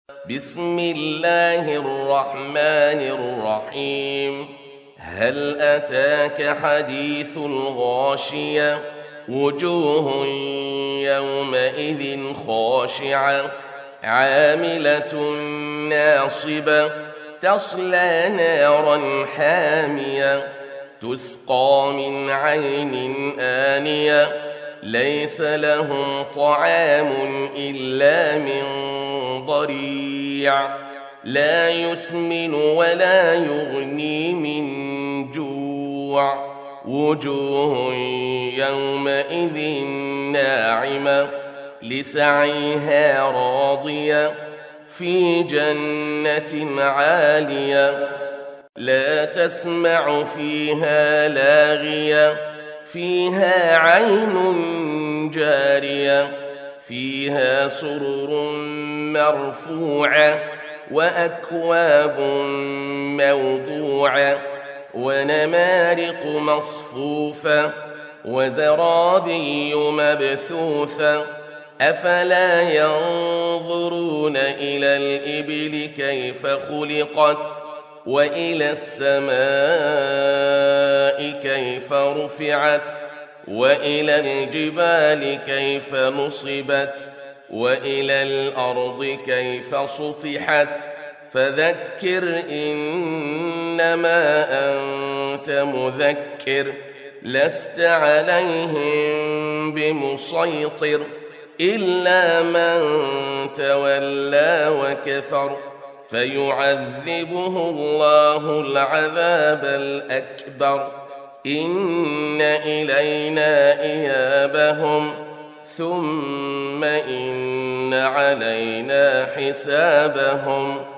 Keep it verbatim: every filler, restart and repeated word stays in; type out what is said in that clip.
بسم الله الرحمن الرحيم. هل أتاك حديث الغاشية؟ وجوه يومئذ خاشعة عاملة ناصبة تصلى نارا حامية تسقى من عين آنية ليس لهم طعام إلا من ضريع لا يسمن ولا يغني من جوع وجوه يومئذ ناعمة لسعيها راضية في جنة عالية لا تسمع فيها لاغية فيها عين جارية فيها سرر مرفوعة وأكواب موضوعة ونمارق مصفوفة وزرابي مبثوثة أفلا ينظرون إلى الإبل كيف خلقت وإلى السماء كيف رفعت وإلى الجبال كيف نصبت وإلى الأرض كيف سطحت فذكر إنما أنت مذكر لست عليهم بمسيطر إلا من تولى وكفر فيعذبه الله العذاب الأكبر إن إلينا إيابهم ثم إن علينا حسابهم